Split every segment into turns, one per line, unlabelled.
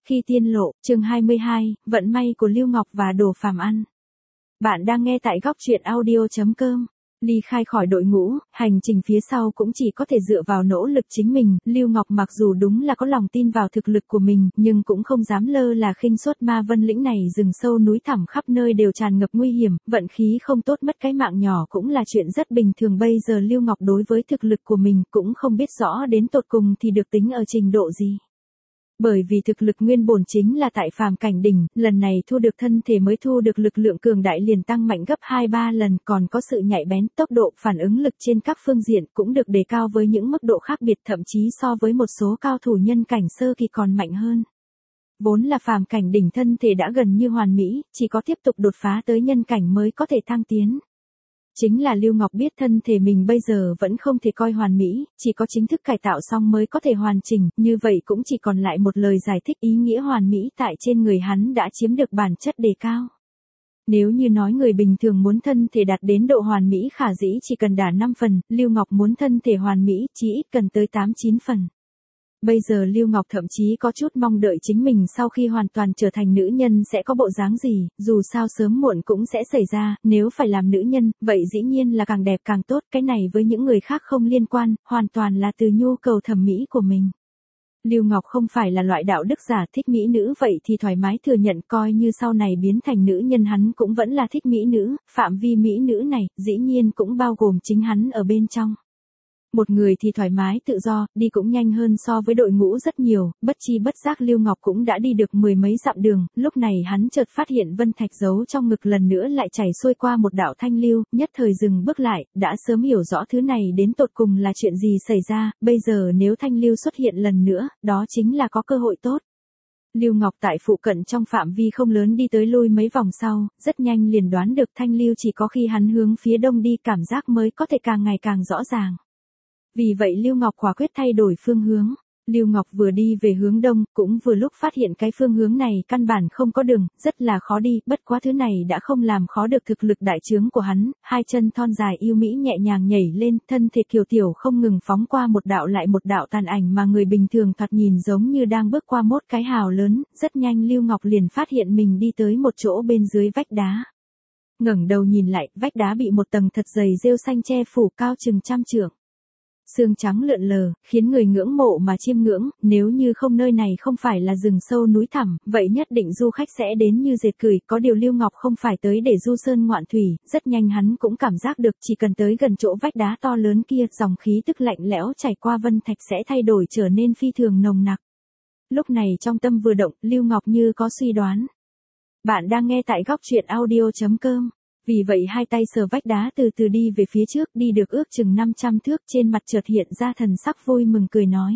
Khi tiên lộ, chương 22, vận may của Lưu Ngọc và Đồ Phàm Ăn. Bạn đang nghe tại góc truyện audio.com. Ly khai khỏi đội ngũ, hành trình phía sau cũng chỉ có thể dựa vào nỗ lực chính mình. Lưu Ngọc mặc dù đúng là có lòng tin vào thực lực của mình, nhưng cũng không dám lơ là khinh suất. Ma Vân Lĩnh này rừng sâu núi thẳm khắp nơi đều tràn ngập nguy hiểm, vận khí không tốt mất cái mạng nhỏ cũng là chuyện rất bình thường. Bây giờ Lưu Ngọc đối với thực lực của mình cũng không biết rõ đến tột cùng thì được tính ở trình độ gì. Bởi vì thực lực nguyên bổn chính là tại phàm cảnh đỉnh, lần này thu được thân thể mới thu được lực lượng cường đại liền tăng mạnh gấp 2-3 lần, còn có sự nhạy bén, tốc độ, phản ứng lực trên các phương diện cũng được đề cao với những mức độ khác biệt, thậm chí so với một số cao thủ nhân cảnh sơ kỳ còn mạnh hơn. Vốn là phàm cảnh đỉnh thân thể đã gần như hoàn mỹ, chỉ có tiếp tục đột phá tới nhân cảnh mới có thể thăng tiến. Chính là Lưu Ngọc biết thân thể mình bây giờ vẫn không thể coi hoàn mỹ, chỉ có chính thức cải tạo xong mới có thể hoàn chỉnh, như vậy cũng chỉ còn lại một lời giải thích ý nghĩa hoàn mỹ tại trên người hắn đã chiếm được bản chất đề cao. Nếu như nói người bình thường muốn thân thể đạt đến độ hoàn mỹ khả dĩ chỉ cần đả 5 phần, Lưu Ngọc muốn thân thể hoàn mỹ chỉ ít cần tới 8-9 phần. Bây giờ Lưu Ngọc thậm chí có chút mong đợi chính mình sau khi hoàn toàn trở thành nữ nhân sẽ có bộ dáng gì, dù sao sớm muộn cũng sẽ xảy ra, nếu phải làm nữ nhân, vậy dĩ nhiên là càng đẹp càng tốt, cái này với những người khác không liên quan, hoàn toàn là từ nhu cầu thẩm mỹ của mình. Lưu Ngọc không phải là loại đạo đức giả thích mỹ nữ, vậy thì thoải mái thừa nhận, coi như sau này biến thành nữ nhân hắn cũng vẫn là thích mỹ nữ, phạm vi mỹ nữ này, dĩ nhiên cũng bao gồm chính hắn ở bên trong. Một người thì thoải mái tự do, đi cũng nhanh hơn so với đội ngũ rất nhiều, bất chi bất giác Lưu Ngọc cũng đã đi được 10 mấy dặm đường, lúc này hắn chợt phát hiện vân thạch giấu trong ngực lần nữa lại chảy xuôi qua một đạo thanh lưu, nhất thời dừng bước lại, đã sớm hiểu rõ thứ này đến tột cùng là chuyện gì xảy ra, bây giờ nếu thanh lưu xuất hiện lần nữa, đó chính là có cơ hội tốt. Lưu Ngọc tại phụ cận trong phạm vi không lớn đi tới lui mấy vòng sau, rất nhanh liền đoán được thanh lưu chỉ có khi hắn hướng phía đông đi cảm giác mới có thể càng ngày càng rõ ràng. Vì vậy Lưu Ngọc quả quyết thay đổi phương hướng. Lưu Ngọc vừa đi về hướng đông, cũng vừa lúc phát hiện cái phương hướng này căn bản không có đường, rất là khó đi, bất quá thứ này đã không làm khó được thực lực đại trướng của hắn, hai chân thon dài yêu mỹ nhẹ nhàng nhảy lên, thân thể kiều tiểu không ngừng phóng qua một đạo lại một đạo tàn ảnh mà người bình thường thoạt nhìn giống như đang bước qua một cái hào lớn, rất nhanh Lưu Ngọc liền phát hiện mình đi tới một chỗ bên dưới vách đá. Ngẩng đầu nhìn lại, vách đá bị một tầng thật dày rêu xanh che phủ cao chừng 100 trượng. Sương trắng lượn lờ, khiến người ngưỡng mộ mà chiêm ngưỡng, nếu như không nơi này không phải là rừng sâu núi thẳm, vậy nhất định du khách sẽ đến như dệt cười, có điều Lưu Ngọc không phải tới để du sơn ngoạn thủy, rất nhanh hắn cũng cảm giác được chỉ cần tới gần chỗ vách đá to lớn kia, dòng khí tức lạnh lẽo chảy qua vân thạch sẽ thay đổi trở nên phi thường nồng nặc. Lúc này trong tâm vừa động, Lưu Ngọc như có suy đoán. Bạn đang nghe tại góc truyện audio.com. Vì vậy hai tay sờ vách đá từ từ đi về phía trước, đi được ước chừng 500 thước, trên mặt chợt hiện ra thần sắc vui mừng cười nói.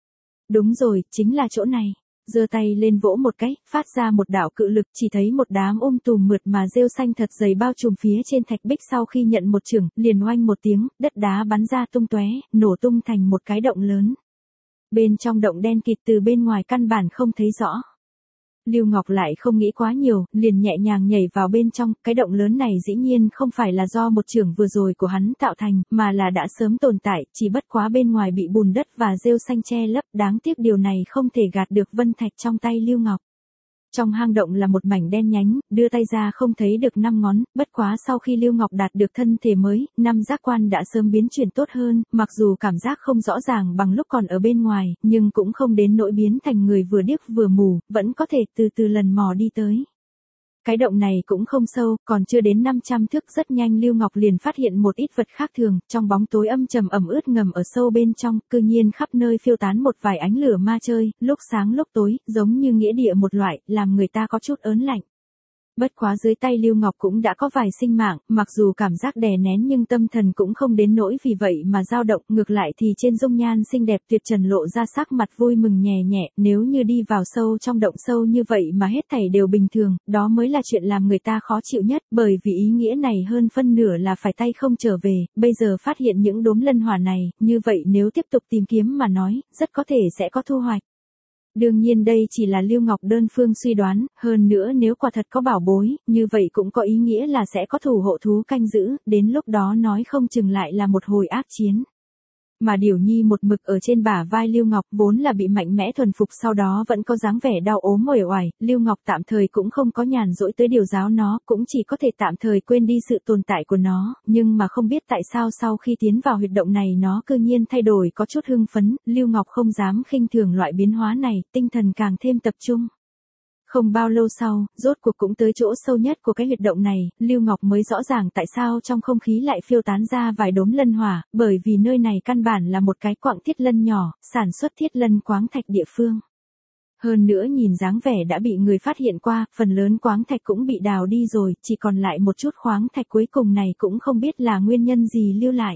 Đúng rồi, chính là chỗ này. Giơ tay lên vỗ một cái, phát ra một đạo cự lực, chỉ thấy một đám tùm mượt mà rêu xanh thật dày bao trùm phía trên thạch bích, sau khi nhận một chưởng, liền oanh một tiếng, đất đá bắn ra tung tóe, nổ tung thành một cái động lớn. Bên trong động đen kịt, từ bên ngoài căn bản không thấy rõ. Lưu Ngọc lại không nghĩ quá nhiều, liền nhẹ nhàng nhảy vào bên trong, cái động lớn này dĩ nhiên không phải là do một chưởng vừa rồi của hắn tạo thành, mà là đã sớm tồn tại, chỉ bất quá bên ngoài bị bùn đất và rêu xanh che lấp, đáng tiếc điều này không thể gạt được vân thạch trong tay Lưu Ngọc. Trong hang động là một mảnh đen nhánh, đưa tay ra không thấy được 5 ngón, bất quá sau khi Lưu Ngọc đạt được thân thể mới, 5 giác quan đã sớm biến chuyển tốt hơn, mặc dù cảm giác không rõ ràng bằng lúc còn ở bên ngoài, nhưng cũng không đến nỗi biến thành người vừa điếc vừa mù, vẫn có thể từ từ lần mò đi tới. Cái động này cũng không sâu, còn chưa đến 500 thước, rất nhanh Lưu Ngọc liền phát hiện một ít vật khác thường, trong bóng tối âm trầm ẩm ướt ngầm ở sâu bên trong, cư nhiên khắp nơi phiêu tán một vài ánh lửa ma chơi, lúc sáng lúc tối, giống như nghĩa địa một loại, làm người ta có chút ớn lạnh. Bất quá dưới tay Lưu Ngọc cũng đã có vài sinh mạng, mặc dù cảm giác đè nén nhưng tâm thần cũng không đến nỗi vì vậy mà dao động, ngược lại thì trên dung nhan xinh đẹp tuyệt trần lộ ra sắc mặt vui mừng nhẹ nhẹ, nếu như đi vào sâu trong động sâu như vậy mà hết thảy đều bình thường, đó mới là chuyện làm người ta khó chịu nhất, bởi vì ý nghĩa này hơn phân nửa là phải tay không trở về, bây giờ phát hiện những đốm lân hỏa này, như vậy nếu tiếp tục tìm kiếm mà nói, rất có thể sẽ có thu hoạch. Đương nhiên đây chỉ là Lưu Ngọc đơn phương suy đoán, hơn nữa nếu quả thật có bảo bối, như vậy cũng có ý nghĩa là sẽ có thủ hộ thú canh giữ, đến lúc đó nói không chừng lại là một hồi ác chiến. Mà Điểu Nhi một mực ở trên bả vai Lưu Ngọc vốn là bị mạnh mẽ thuần phục sau đó vẫn có dáng vẻ đau ốm uể oải, Lưu Ngọc tạm thời cũng không có nhàn rỗi tới điều giáo nó, cũng chỉ có thể tạm thời quên đi sự tồn tại của nó, nhưng mà không biết tại sao sau khi tiến vào huyệt động này nó cư nhiên thay đổi có chút hưng phấn, Lưu Ngọc không dám khinh thường loại biến hóa này, tinh thần càng thêm tập trung. Không bao lâu sau, rốt cuộc cũng tới chỗ sâu nhất của cái huyệt động này, Lưu Ngọc mới rõ ràng tại sao trong không khí lại phiêu tán ra vài đốm lân hỏa, bởi vì nơi này căn bản là một cái quặng thiết lân nhỏ, sản xuất thiết lân khoáng thạch địa phương. Hơn nữa nhìn dáng vẻ đã bị người phát hiện qua, phần lớn khoáng thạch cũng bị đào đi rồi, chỉ còn lại một chút khoáng thạch cuối cùng này cũng không biết là nguyên nhân gì lưu lại.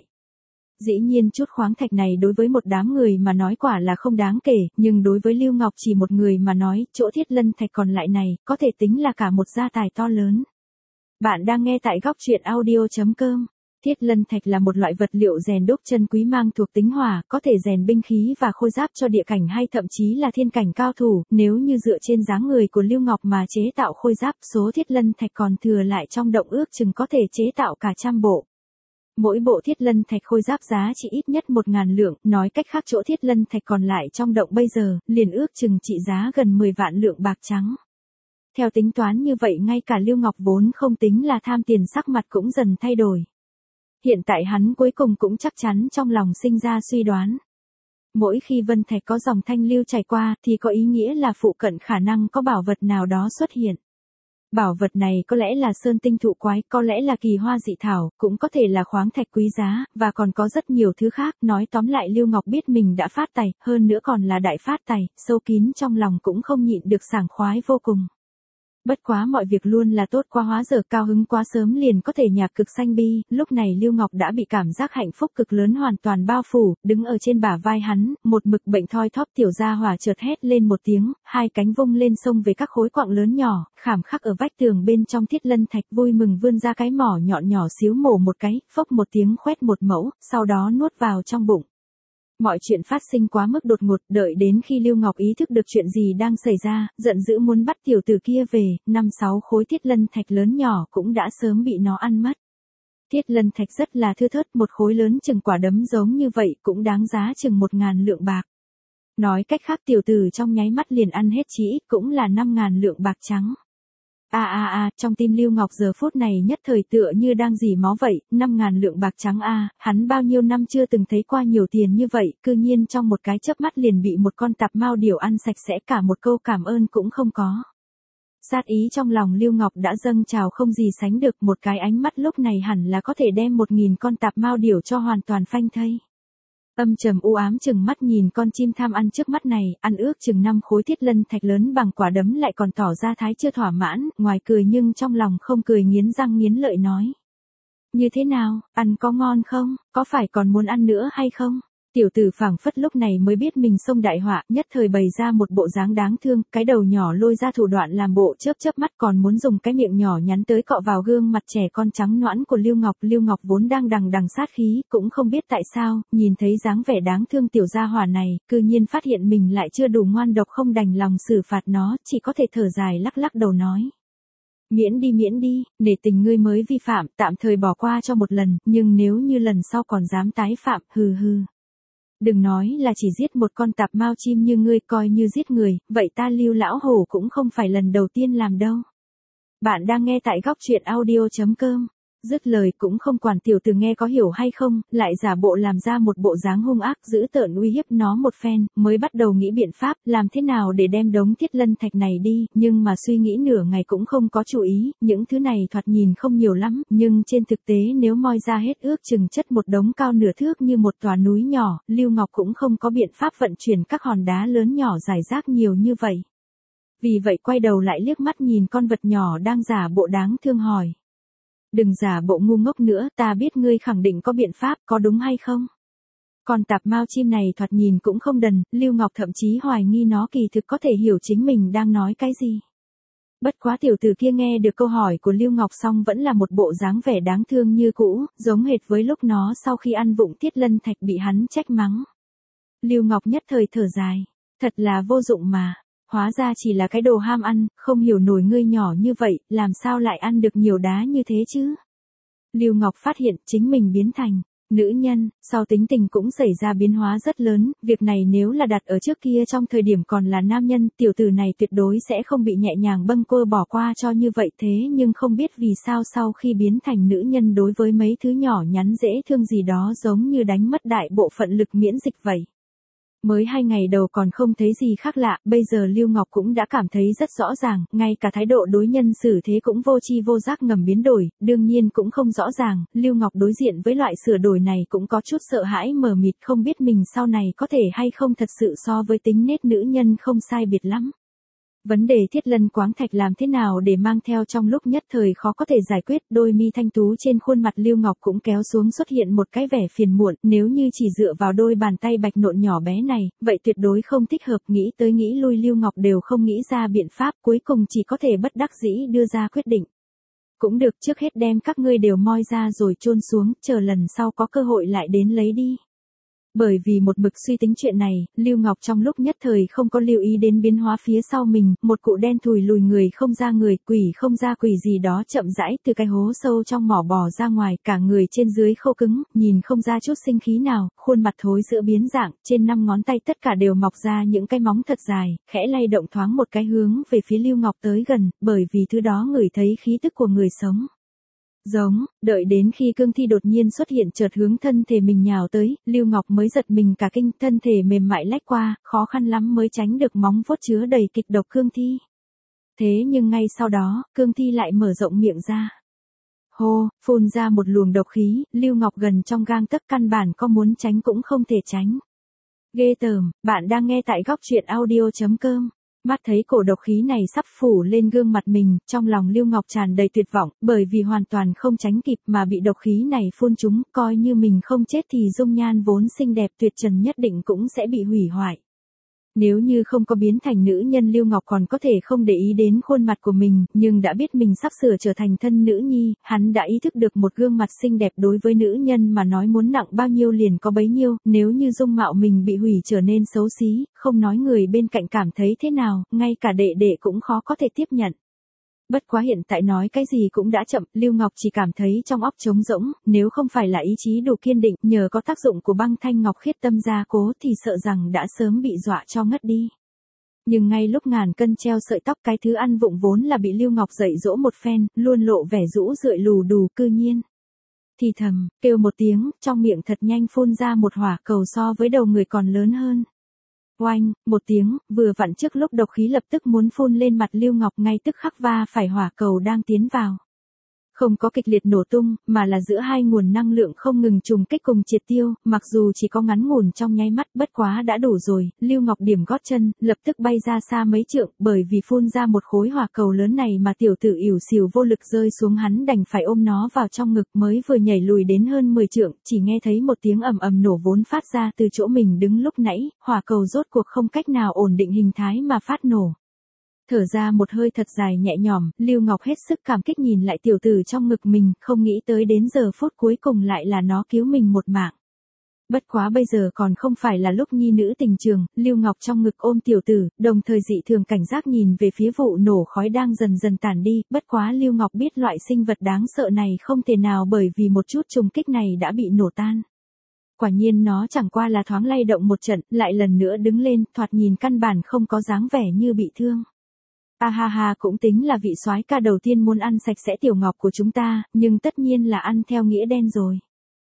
Dĩ nhiên chút khoáng thạch này đối với một đám người mà nói quả là không đáng kể, nhưng đối với Lưu Ngọc chỉ một người mà nói, chỗ thiết lân thạch còn lại này, có thể tính là cả một gia tài to lớn. Bạn đang nghe tại góc truyện audio.com. Thiết lân thạch là một loại vật liệu rèn đúc chân quý mang thuộc tính hỏa, có thể rèn binh khí và khôi giáp cho địa cảnh hay thậm chí là thiên cảnh cao thủ, nếu như dựa trên dáng người của Lưu Ngọc mà chế tạo khôi giáp, số thiết lân thạch còn thừa lại trong động ước chừng có thể chế tạo cả 100 bộ. Mỗi bộ thiết lân thạch khôi giáp giá chỉ ít nhất 1.000 lượng, nói cách khác chỗ thiết lân thạch còn lại trong động bây giờ, liền ước chừng trị giá gần 10 vạn lượng bạc trắng. Theo tính toán như vậy ngay cả Lưu Ngọc vốn không tính là tham tiền sắc mặt cũng dần thay đổi. Hiện tại hắn cuối cùng cũng chắc chắn trong lòng sinh ra suy đoán. Mỗi khi vân thạch có dòng thanh lưu chảy qua thì có ý nghĩa là phụ cận khả năng có bảo vật nào đó xuất hiện. Bảo vật này có lẽ là sơn tinh thụ quái, có lẽ là kỳ hoa dị thảo, cũng có thể là khoáng thạch quý giá, và còn có rất nhiều thứ khác. Nói tóm lại Lưu Ngọc biết mình đã phát tài, hơn nữa còn là đại phát tài, sâu kín trong lòng cũng không nhịn được sảng khoái vô cùng. Bất quá mọi việc luôn là tốt quá hóa giờ cao hứng quá sớm liền có thể nhạc cực sanh bi, lúc này Lưu Ngọc đã bị cảm giác hạnh phúc cực lớn hoàn toàn bao phủ, đứng ở trên bả vai hắn, một mực bệnh thoi thóp tiểu gia hỏa chợt hét lên một tiếng, hai cánh vung lên xông về các khối quặng lớn nhỏ, khảm khắc ở vách tường bên trong thiết lân thạch vui mừng vươn ra cái mỏ nhọn nhỏ xíu mổ một cái, phốc một tiếng khoét một mẫu, sau đó nuốt vào trong bụng. Mọi chuyện phát sinh quá mức đột ngột, đợi đến khi Lưu Ngọc ý thức được chuyện gì đang xảy ra, giận dữ muốn bắt tiểu tử kia về, 5-6 khối thiết lân thạch lớn nhỏ cũng đã sớm bị nó ăn mất. Thiết lân thạch rất là thưa thớt, một khối lớn chừng quả đấm giống như vậy cũng đáng giá chừng 1.000 lượng bạc. Nói cách khác tiểu tử trong nháy mắt liền ăn hết chỉ ít cũng là 5.000 lượng bạc trắng. Trong tim Lưu Ngọc giờ phút này nhất thời tựa như đang rỉ máu vậy, 5.000 lượng bạc trắng hắn bao nhiêu năm chưa từng thấy qua nhiều tiền như vậy, cư nhiên trong một cái chớp mắt liền bị một con tạp mao điểu ăn sạch sẽ, cả một câu cảm ơn cũng không có. Sát ý trong lòng Lưu Ngọc đã dâng trào không gì sánh được, một cái ánh mắt lúc này hẳn là có thể đem 1.000 con tạp mao điểu cho hoàn toàn phanh thây. Âm trầm u ám chừng mắt nhìn con chim tham ăn trước mắt này, ăn ước chừng 5 khối thiết lân thạch lớn bằng quả đấm lại còn tỏ ra thái chưa thỏa mãn, ngoài cười nhưng trong lòng không cười, nghiến răng nghiến lợi nói. Như thế nào, ăn có ngon không, có phải còn muốn ăn nữa hay không? Tiểu tử phảng phất lúc này mới biết mình xông đại họa, nhất thời bày ra một bộ dáng đáng thương, cái đầu nhỏ lôi ra thủ đoạn làm bộ chớp mắt còn muốn dùng cái miệng nhỏ nhắn tới cọ vào gương mặt trẻ con trắng nõn của Lưu Ngọc. Lưu Ngọc vốn đang đằng sát khí, cũng không biết tại sao, nhìn thấy dáng vẻ đáng thương tiểu gia hỏa này, cư nhiên phát hiện mình lại chưa đủ ngoan độc, không đành lòng xử phạt nó, chỉ có thể thở dài lắc lắc đầu nói. Miễn đi, nể tình ngươi mới vi phạm, tạm thời bỏ qua cho một lần, nhưng nếu như lần sau còn dám tái phạm, hừ. Đừng nói là chỉ giết một con tạp mao chim như ngươi, coi như giết người, vậy ta Lưu lão hổ cũng không phải lần đầu tiên làm đâu. Bạn đang nghe tại góc truyện audio.com. Dứt lời cũng không quản tiểu tử nghe có hiểu hay không, lại giả bộ làm ra một bộ dáng hung ác dữ tợn uy hiếp nó một phen, mới bắt đầu nghĩ biện pháp làm thế nào để đem đống thiết lân thạch này đi, nhưng mà suy nghĩ nửa ngày cũng không có chú ý, những thứ này thoạt nhìn không nhiều lắm, nhưng trên thực tế nếu moi ra hết ước chừng chất một đống cao nửa thước như một tòa núi nhỏ, Lưu Ngọc cũng không có biện pháp vận chuyển các hòn đá lớn nhỏ rải rác nhiều như vậy. Vì vậy quay đầu lại liếc mắt nhìn con vật nhỏ đang giả bộ đáng thương hỏi. Đừng giả bộ ngu ngốc nữa, ta biết ngươi khẳng định có biện pháp, có đúng hay không? Con tạp mao chim này thoạt nhìn cũng không đần, Lưu Ngọc thậm chí hoài nghi nó kỳ thực có thể hiểu chính mình đang nói cái gì. Bất quá tiểu tử kia nghe được câu hỏi của Lưu Ngọc xong vẫn là một bộ dáng vẻ đáng thương như cũ, giống hệt với lúc nó sau khi ăn vụng thiết lân thạch bị hắn trách mắng. Lưu Ngọc nhất thời thở dài, thật là vô dụng mà. Hóa ra chỉ là cái đồ ham ăn, không hiểu nổi ngươi nhỏ như vậy, làm sao lại ăn được nhiều đá như thế chứ? Lưu Ngọc phát hiện chính mình biến thành Nữ nhân, sau tính tình cũng xảy ra biến hóa rất lớn, việc này nếu là đặt ở trước kia trong thời điểm còn là nam nhân, tiểu tử này tuyệt đối sẽ không bị nhẹ nhàng bâng quơ bỏ qua cho như vậy thế nhưng không biết vì sao sau khi biến thành nữ nhân đối với mấy thứ nhỏ nhắn dễ thương gì đó giống như đánh mất đại bộ phận lực miễn dịch vậy. Mới 2 ngày đầu còn không thấy gì khác lạ, bây giờ Lưu Ngọc cũng đã cảm thấy rất rõ ràng, ngay cả thái độ đối nhân xử thế cũng vô tri vô giác ngầm biến đổi, đương nhiên cũng không rõ ràng, Lưu Ngọc đối diện với loại sửa đổi này cũng có chút sợ hãi mờ mịt không biết mình sau này có thể hay không thật sự so với tính nết nữ nhân không sai biệt lắm. Vấn đề Thiết Lân Quáng Thạch làm thế nào để mang theo trong lúc nhất thời khó có thể giải quyết, đôi mi thanh tú trên khuôn mặt Lưu Ngọc cũng kéo xuống xuất hiện một cái vẻ phiền muộn, nếu như chỉ dựa vào đôi bàn tay bạch nộn nhỏ bé này, vậy tuyệt đối không thích hợp, nghĩ tới nghĩ lui Lưu Ngọc đều không nghĩ ra biện pháp, cuối cùng chỉ có thể bất đắc dĩ đưa ra quyết định. Cũng được, trước hết đem các ngươi đều moi ra rồi chôn xuống, chờ lần sau có cơ hội lại đến lấy đi. Bởi vì một mực suy tính chuyện này, Lưu Ngọc trong lúc nhất thời không có lưu ý đến biến hóa phía sau mình, một cụ đen thùi lùi người không ra người, quỷ không ra quỷ gì đó chậm rãi từ cái hố sâu trong mỏ bò ra ngoài, cả người trên dưới khô cứng, nhìn không ra chút sinh khí nào, khuôn mặt thối giữa biến dạng, trên 5 ngón tay tất cả đều mọc ra những cái móng thật dài, khẽ lay động thoáng một cái hướng về phía Lưu Ngọc tới gần, bởi vì thứ đó ngửi thấy khí tức của người sống. Giống, đợi đến khi cương thi đột nhiên xuất hiện chợt hướng thân thể mình nhào tới, Lưu Ngọc mới giật mình cả kinh, thân thể mềm mại lách qua, khó khăn lắm mới tránh được móng vuốt chứa đầy kịch độc cương thi. Thế nhưng ngay sau đó, cương thi lại mở rộng miệng ra. Hô, phun ra một luồng độc khí, Lưu Ngọc gần trong gang tấc căn bản có muốn tránh cũng không thể tránh. Ghê tởm, bạn đang nghe tại góc truyện audio.com. Mắt thấy cổ độc khí này sắp phủ lên gương mặt mình, trong lòng Lưu Ngọc tràn đầy tuyệt vọng, bởi vì hoàn toàn không tránh kịp mà bị độc khí này phun trúng, coi như mình không chết thì dung nhan vốn xinh đẹp tuyệt trần nhất định cũng sẽ bị hủy hoại. Nếu như không có biến thành nữ nhân Lưu Ngọc còn có thể không để ý đến khuôn mặt của mình, nhưng đã biết mình sắp sửa trở thành thân nữ nhi, hắn đã ý thức được một gương mặt xinh đẹp đối với nữ nhân mà nói muốn nặng bao nhiêu liền có bấy nhiêu, nếu như dung mạo mình bị hủy trở nên xấu xí, không nói người bên cạnh cảm thấy thế nào, ngay cả đệ đệ cũng khó có thể tiếp nhận. Bất quá hiện tại nói cái gì cũng đã chậm, Lưu Ngọc chỉ cảm thấy trong óc trống rỗng, nếu không phải là ý chí đủ kiên định, nhờ có tác dụng của băng thanh ngọc khiết tâm gia cố thì sợ rằng đã sớm bị dọa cho ngất đi. Nhưng ngay lúc ngàn cân treo sợi tóc cái thứ ăn vụng vốn là bị Lưu Ngọc dạy dỗ một phen, luôn lộ vẻ rũ rượi lù đù cư nhiên. Thì thầm, kêu một tiếng, trong miệng thật nhanh phun ra một hỏa cầu so với đầu người còn lớn hơn. Oanh, một tiếng, vừa vặn trước lúc độc khí lập tức muốn phun lên mặt Lưu Ngọc ngay tức khắc va phải hỏa cầu đang tiến vào. Không có kịch liệt nổ tung, mà là giữa hai nguồn năng lượng không ngừng trùng kích cùng triệt tiêu, mặc dù chỉ có ngắn ngủn trong nháy mắt bất quá đã đủ rồi, Lưu Ngọc điểm gót chân, lập tức bay ra xa mấy trượng, bởi vì phun ra một khối hỏa cầu lớn này mà tiểu tử ỉu xìu vô lực rơi xuống hắn đành phải ôm nó vào trong ngực mới vừa nhảy lùi đến hơn 10 trượng, chỉ nghe thấy một tiếng ầm ầm nổ vốn phát ra từ chỗ mình đứng lúc nãy, hỏa cầu rốt cuộc không cách nào ổn định hình thái mà phát nổ. Thở ra một hơi thật dài nhẹ nhõm, Lưu Ngọc hết sức cảm kích nhìn lại tiểu tử trong ngực mình, không nghĩ tới đến giờ phút cuối cùng lại là nó cứu mình một mạng. Bất quá bây giờ còn không phải là lúc nhi nữ tình trường, Lưu Ngọc trong ngực ôm tiểu tử, đồng thời dị thường cảnh giác nhìn về phía vụ nổ khói đang dần dần tản đi, bất quá Lưu Ngọc biết loại sinh vật đáng sợ này không thể nào bởi vì một chút trùng kích này đã bị nổ tan. Quả nhiên nó chẳng qua là thoáng lay động một trận, lại lần nữa đứng lên, thoạt nhìn căn bản không có dáng vẻ như bị thương. A ha ha, cũng tính là vị soái ca đầu tiên muốn ăn sạch sẽ tiểu Ngọc của chúng ta, nhưng tất nhiên là ăn theo nghĩa đen rồi.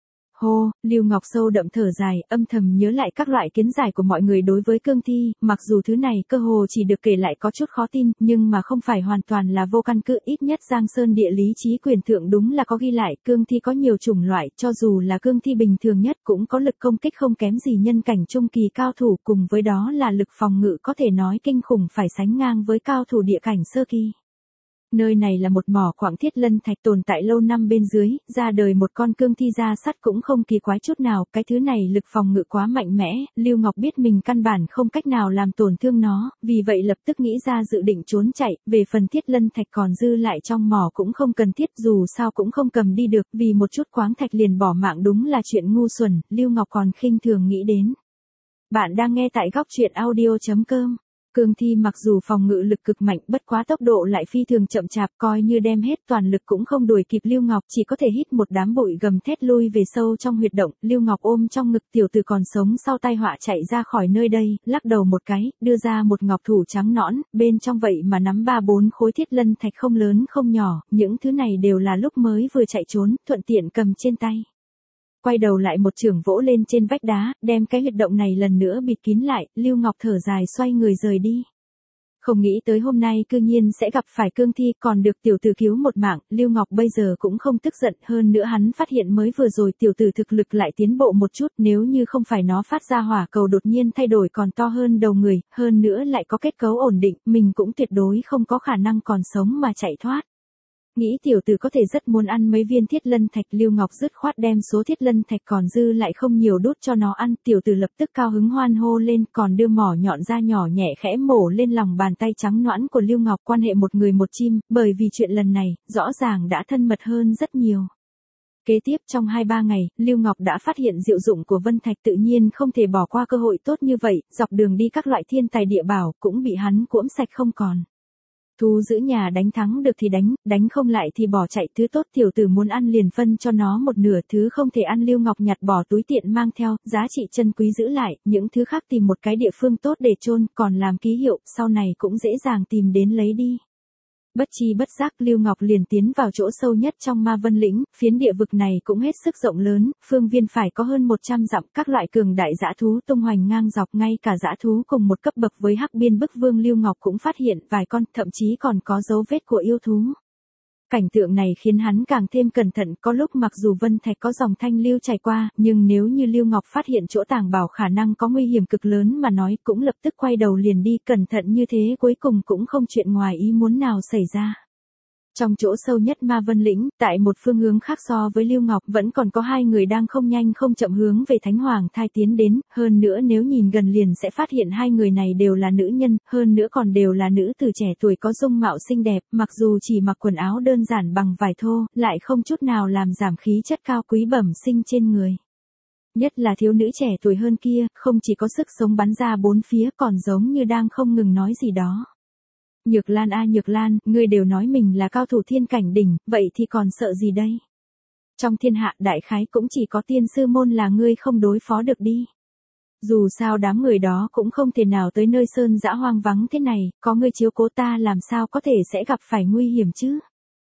Hô, Lưu Ngọc sâu đậm thở dài, âm thầm nhớ lại các loại kiến giải của mọi người đối với cương thi, mặc dù thứ này cơ hồ chỉ được kể lại có chút khó tin, nhưng mà không phải hoàn toàn là vô căn cứ, ít nhất Giang Sơn địa lý chí quyền thượng đúng là có ghi lại, cương thi có nhiều chủng loại, cho dù là cương thi bình thường nhất cũng có lực công kích không kém gì nhân cảnh trung kỳ cao thủ, cùng với đó là lực phòng ngự có thể nói kinh khủng phải sánh ngang với cao thủ địa cảnh sơ kỳ. Nơi này là một mỏ quặng thiết lân thạch tồn tại lâu năm bên dưới, ra đời một con cương thi da sắt cũng không kỳ quái chút nào, cái thứ này lực phòng ngự quá mạnh mẽ, Lưu Ngọc biết mình căn bản không cách nào làm tổn thương nó, vì vậy lập tức nghĩ ra dự định trốn chạy, về phần thiết lân thạch còn dư lại trong mỏ cũng không cần thiết, dù sao cũng không cầm đi được, vì một chút khoáng thạch liền bỏ mạng đúng là chuyện ngu xuẩn, Lưu Ngọc còn khinh thường nghĩ đến. Bạn đang nghe tại góc truyện audio.com. Cương thi mặc dù phòng ngự lực cực mạnh, bất quá tốc độ lại phi thường chậm chạp, coi như đem hết toàn lực cũng không đuổi kịp Lưu Ngọc, chỉ có thể hít một đám bụi gầm thét lui về sâu trong huyệt động. Lưu Ngọc ôm trong ngực tiểu tử còn sống sau tai họa chạy ra khỏi nơi đây, lắc đầu một cái, đưa ra một ngọc thủ trắng nõn, bên trong vậy mà nắm 3-4 khối thiết lân thạch không lớn không nhỏ, những thứ này đều là lúc mới vừa chạy trốn, thuận tiện cầm trên tay. Quay đầu lại một chưởng vỗ lên trên vách đá, đem cái huyệt động này lần nữa bịt kín lại, Lưu Ngọc thở dài xoay người rời đi. Không nghĩ tới hôm nay cư nhiên sẽ gặp phải cương thi, còn được tiểu tử cứu một mạng, Lưu Ngọc bây giờ cũng không tức giận, hơn nữa hắn phát hiện mới vừa rồi tiểu tử thực lực lại tiến bộ một chút, nếu như không phải nó phát ra hỏa cầu đột nhiên thay đổi còn to hơn đầu người, hơn nữa lại có kết cấu ổn định, mình cũng tuyệt đối không có khả năng còn sống mà chạy thoát. Nghĩ tiểu tử có thể rất muốn ăn mấy viên thiết lân thạch, Lưu Ngọc dứt khoát đem số thiết lân thạch còn dư lại không nhiều đút cho nó ăn, tiểu tử lập tức cao hứng hoan hô lên, còn đưa mỏ nhọn ra nhỏ nhẹ khẽ mổ lên lòng bàn tay trắng nõn của Lưu Ngọc. Quan hệ một người một chim, bởi vì chuyện lần này, rõ ràng đã thân mật hơn rất nhiều. Kế tiếp trong 2-3 ngày, Lưu Ngọc đã phát hiện diệu dụng của Vân Thạch, tự nhiên không thể bỏ qua cơ hội tốt như vậy, dọc đường đi các loại thiên tài địa bảo cũng bị hắn cuỗm sạch không còn. Thú giữ nhà đánh thắng được thì đánh không lại thì bỏ chạy, thứ tốt tiểu tử muốn ăn liền phân cho nó một nửa, thứ không thể ăn Lưu Ngọc nhặt bỏ túi tiện mang theo, giá trị chân quý giữ lại, những thứ khác tìm một cái địa phương tốt để chôn, còn làm ký hiệu, sau này cũng dễ dàng tìm đến lấy đi. Bất chi bất giác Lưu Ngọc liền tiến vào chỗ sâu nhất trong Ma Vân Lĩnh, phiến địa vực này cũng hết sức rộng lớn, phương viên phải có hơn 100 dặm, các loại cường đại dã thú tung hoành ngang dọc, ngay cả dã thú cùng một cấp bậc với Hắc Biên Bức Vương Lưu Ngọc cũng phát hiện vài con, thậm chí còn có dấu vết của yêu thú. Cảnh tượng này khiến hắn càng thêm cẩn thận, có lúc mặc dù Vân Thạch có dòng thanh lưu chảy qua, nhưng nếu như Lưu Ngọc phát hiện chỗ tàng bảo khả năng có nguy hiểm cực lớn mà nói, cũng lập tức quay đầu liền đi, cẩn thận như thế cuối cùng cũng không chuyện ngoài ý muốn nào xảy ra. Trong chỗ sâu nhất Ma Vân Lĩnh, tại một phương hướng khác so với Lưu Ngọc, vẫn còn có 2 người đang không nhanh không chậm hướng về Thánh Hoàng Thai tiến đến, hơn nữa nếu nhìn gần liền sẽ phát hiện 2 người này đều là nữ nhân, hơn nữa còn đều là nữ tử trẻ tuổi có dung mạo xinh đẹp, mặc dù chỉ mặc quần áo đơn giản bằng vải thô, lại không chút nào làm giảm khí chất cao quý bẩm sinh trên người. Nhất là thiếu nữ trẻ tuổi hơn kia, không chỉ có sức sống bắn ra bốn phía còn giống như đang không ngừng nói gì đó. Nhược Lan a Nhược Lan, ngươi đều nói mình là cao thủ thiên cảnh đỉnh, vậy thì còn sợ gì đây? Trong thiên hạ đại khái cũng chỉ có tiên sư môn là ngươi không đối phó được đi. Dù sao đám người đó cũng không thể nào tới nơi sơn dã hoang vắng thế này, có ngươi chiếu cố ta làm sao có thể sẽ gặp phải nguy hiểm chứ?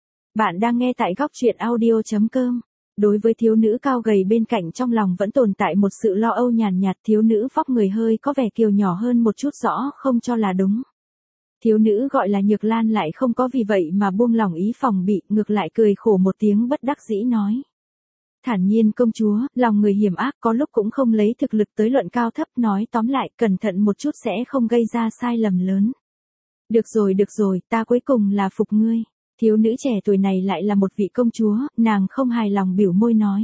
Bạn đang nghe tại góc truyện audio.com. Đối với thiếu nữ cao gầy bên cạnh trong lòng vẫn tồn tại một sự lo âu nhàn nhạt, thiếu nữ vóc người hơi có vẻ kiều nhỏ hơn một chút rõ không cho là đúng. Thiếu nữ gọi là Nhược Lan lại không có vì vậy mà buông lòng ý phòng bị, ngược lại cười khổ một tiếng bất đắc dĩ nói. Thản nhiên công chúa, lòng người hiểm ác có lúc cũng không lấy thực lực tới luận cao thấp, nói tóm lại cẩn thận một chút sẽ không gây ra sai lầm lớn. Được rồi, ta cuối cùng là phục ngươi. Thiếu nữ trẻ tuổi này lại là một vị công chúa, nàng không hài lòng biểu môi nói.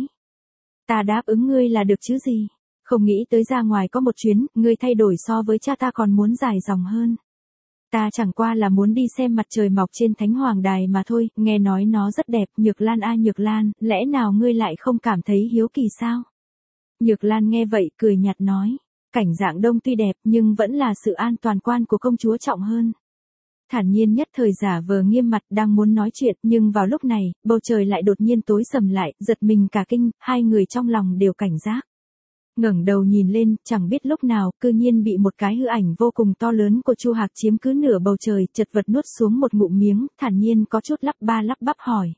Ta đáp ứng ngươi là được chứ gì, không nghĩ tới ra ngoài có một chuyến, ngươi thay đổi so với cha ta còn muốn dài dòng hơn. Ta chẳng qua là muốn đi xem mặt trời mọc trên Thánh Hoàng Đài mà thôi, nghe nói nó rất đẹp, Nhược Lan a Nhược Lan, lẽ nào ngươi lại không cảm thấy hiếu kỳ sao? Nhược Lan nghe vậy cười nhạt nói, cảnh dạng đông tuy đẹp nhưng vẫn là sự an toàn quan của công chúa trọng hơn. Thản nhiên nhất thời giả vờ nghiêm mặt đang muốn nói chuyện, nhưng vào lúc này, bầu trời lại đột nhiên tối sầm lại, giật mình cả kinh, 2 người trong lòng đều cảnh giác. Ngẩng đầu nhìn lên, chẳng biết lúc nào, cư nhiên bị một cái hư ảnh vô cùng to lớn của Chu Hạc chiếm cứ nửa bầu trời, chật vật nuốt xuống một ngụm miếng, thản nhiên có chút lắp ba lắp bắp hỏi.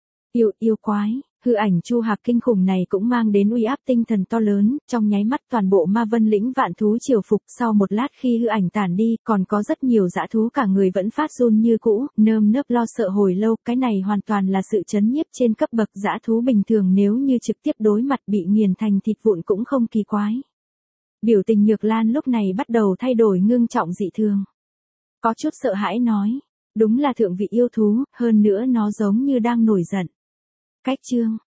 Yêu quái, hư ảnh Chu Hạc kinh khủng này cũng mang đến uy áp tinh thần to lớn, trong nháy mắt toàn bộ Ma Vân Lĩnh vạn thú triều phục, sau một lát khi hư ảnh tản đi, còn có rất nhiều dã thú cả người vẫn phát run như cũ, nơm nớp lo sợ hồi lâu, cái này hoàn toàn là sự chấn nhiếp trên cấp bậc dã thú bình thường, nếu như trực tiếp đối mặt bị nghiền thành thịt vụn cũng không kỳ quái. Biểu tình Nhược Lan lúc này bắt đầu thay đổi ngưng trọng dị thường. Có chút sợ hãi nói, đúng là thượng vị yêu thú, hơn nữa nó giống như đang nổi giận. Cách chương